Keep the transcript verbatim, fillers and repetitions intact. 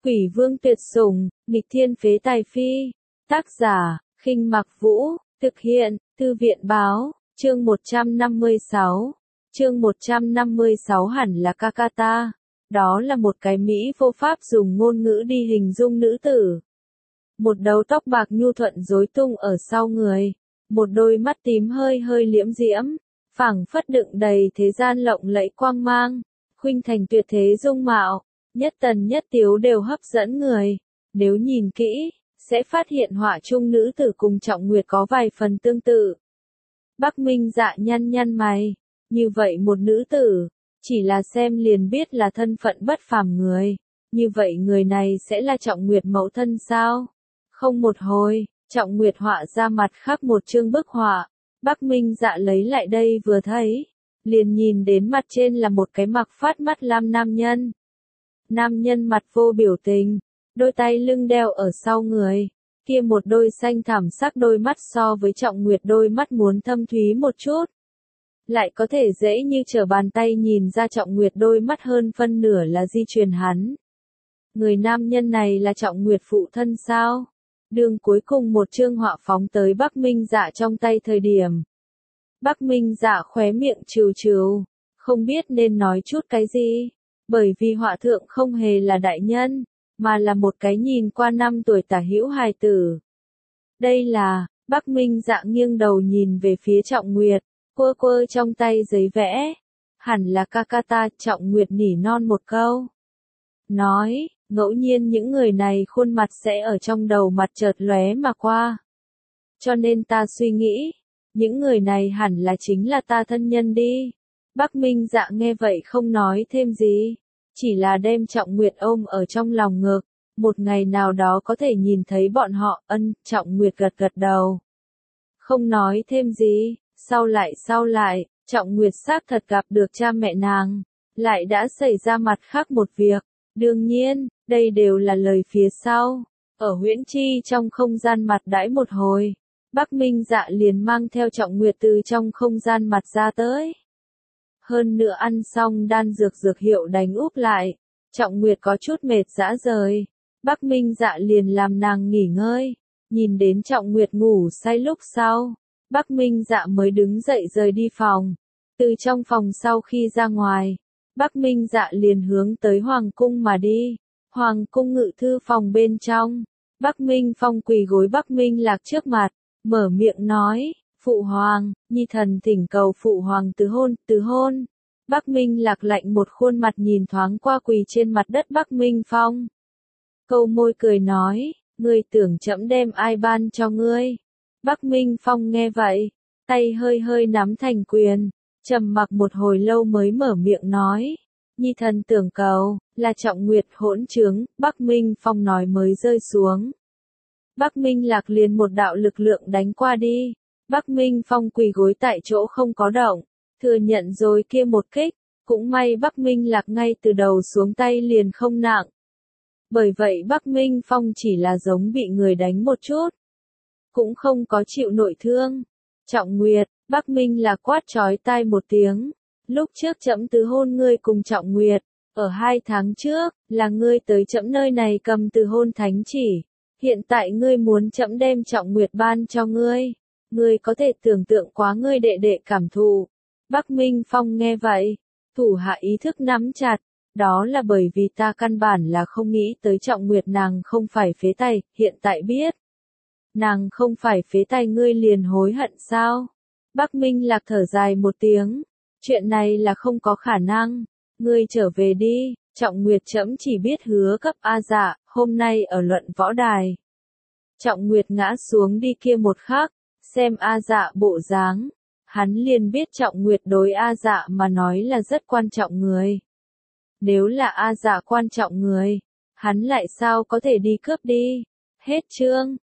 Quỷ vương tuyệt sủng, nghịch thiên phế tài phi. Tác giả, Khinh Mặc Vũ, thực hiện, Thư viện báo, chương một trăm năm mươi sáu. Chương một trăm năm mươi sáu hẳn là Kakata. Đó là một cái Mỹ vô pháp dùng ngôn ngữ đi hình dung nữ tử. Một đầu tóc bạc nhu thuận rối tung ở sau người, một đôi mắt tím hơi hơi liễm diễm, phảng phất đựng đầy thế gian lộng lẫy quang mang, khuynh thành tuyệt thế dung mạo, nhất tần nhất tiếu đều hấp dẫn người. Nếu nhìn kỹ, sẽ phát hiện họa chung nữ tử cùng Trọng Nguyệt có vài phần tương tự. Bắc Minh Dạ nhăn nhăn mày, như vậy một nữ tử, chỉ là xem liền biết là thân phận bất phàm người, như vậy người này sẽ là Trọng Nguyệt mẫu thân sao? Không một hồi, Trọng Nguyệt họa ra mặt khắc một chương bức họa, Bắc Minh Dạ lấy lại đây vừa thấy, liền nhìn đến mặt trên là một cái mặc phát mắt lam nam nhân. Nam nhân mặt vô biểu tình, đôi tay lưng đeo ở sau người, kia một đôi xanh thẳm sắc đôi mắt so với Trọng Nguyệt đôi mắt muốn thâm thúy một chút. Lại có thể dễ như trở bàn tay nhìn ra Trọng Nguyệt đôi mắt hơn phân nửa là di truyền hắn. Người nam nhân này là Trọng Nguyệt phụ thân sao? Đường cuối cùng một chương họa phóng tới Bắc Minh Dạ trong tay thời điểm. Bắc Minh Dạ khóe miệng trừ trừ, không biết nên nói chút cái gì, bởi vì họa thượng không hề là đại nhân, mà là một cái nhìn qua năm tuổi tả hữu hài tử. Đây là, Bắc Minh Dạ nghiêng đầu nhìn về phía Trọng Nguyệt, quơ quơ trong tay giấy vẽ. Hẳn là Kakata. Trọng Nguyệt nỉ non một câu. Nói, ngẫu nhiên những người này khuôn mặt sẽ ở trong đầu mặt chợt lóe mà qua. Cho nên ta suy nghĩ, những người này hẳn là chính là ta thân nhân đi. Bắc Minh Dạ nghe vậy không nói thêm gì, chỉ là đem Trọng Nguyệt ôm ở trong lòng ngực, một ngày nào đó có thể nhìn thấy bọn họ. Ân, Trọng Nguyệt gật gật đầu. Không nói thêm gì, sau lại sau lại, Trọng Nguyệt xác thật gặp được cha mẹ nàng, lại đã xảy ra mặt khác một việc. Đương nhiên, đây đều là lời phía sau. Ở Huyễn Chi trong không gian mặt đãi một hồi, Bắc Minh Dạ liền mang theo Trọng Nguyệt từ trong không gian mặt ra tới. Hơn nữa ăn xong đan dược dược hiệu đánh úp lại, Trọng Nguyệt có chút mệt rã rời. Bắc Minh Dạ liền làm nàng nghỉ ngơi, nhìn đến Trọng Nguyệt ngủ say lúc sau, Bắc Minh Dạ mới đứng dậy rời đi phòng. Từ trong phòng sau khi ra ngoài, Bắc Minh Dạ liền hướng tới Hoàng cung mà đi. Hoàng cung ngự thư phòng bên trong, Bắc Minh Phong quỳ gối Bắc Minh Lạc trước mặt, mở miệng nói, Phụ Hoàng, nhi thần thỉnh cầu Phụ Hoàng từ hôn, từ hôn. Bắc Minh Lạc lạnh một khuôn mặt nhìn thoáng qua quỳ trên mặt đất Bắc Minh Phong. Câu môi cười nói, ngươi tưởng trẫm đem ai ban cho ngươi. Bắc Minh Phong nghe vậy, tay hơi hơi nắm thành quyền, trầm mặc một hồi lâu mới mở miệng nói, nhi thần tưởng cầu, là Trọng Nguyệt hỗn trướng. Bắc Minh Phong nói mới rơi xuống. Bắc Minh Lạc liền một đạo lực lượng đánh qua đi. Bắc Minh Phong quỳ gối tại chỗ không có động, thừa nhận rồi kia một kích, cũng may Bắc Minh Lạc ngay từ đầu xuống tay liền không nặng. Bởi vậy Bắc Minh Phong chỉ là giống bị người đánh một chút, cũng không có chịu nội thương. Trọng Nguyệt, Bắc Minh Lạc quát chói tai một tiếng, lúc trước trẫm từ hôn ngươi cùng Trọng Nguyệt, ở hai tháng trước, là ngươi tới trẫm nơi này cầm từ hôn thánh chỉ, hiện tại ngươi muốn trẫm đem Trọng Nguyệt ban cho ngươi, ngươi có thể tưởng tượng quá ngươi đệ đệ cảm thụ. Bắc Minh Phong nghe vậy, thủ hạ ý thức nắm chặt, đó là bởi vì ta căn bản là không nghĩ tới Trọng Nguyệt nàng không phải phế tay, hiện tại biết. Nàng không phải phế tay ngươi liền hối hận sao? Bắc Minh Lạc thở dài một tiếng, chuyện này là không có khả năng, ngươi trở về đi. Trọng Nguyệt trẫm chỉ biết hứa cấp A Dạ, hôm nay ở luận võ đài. Trọng Nguyệt ngã xuống đi kia một khắc, xem A Dạ bộ dáng, hắn liền biết Trọng Nguyệt đối A Dạ mà nói là rất quan trọng người. Nếu là A Dạ quan trọng người, hắn lại sao có thể đi cướp đi? Hết chương.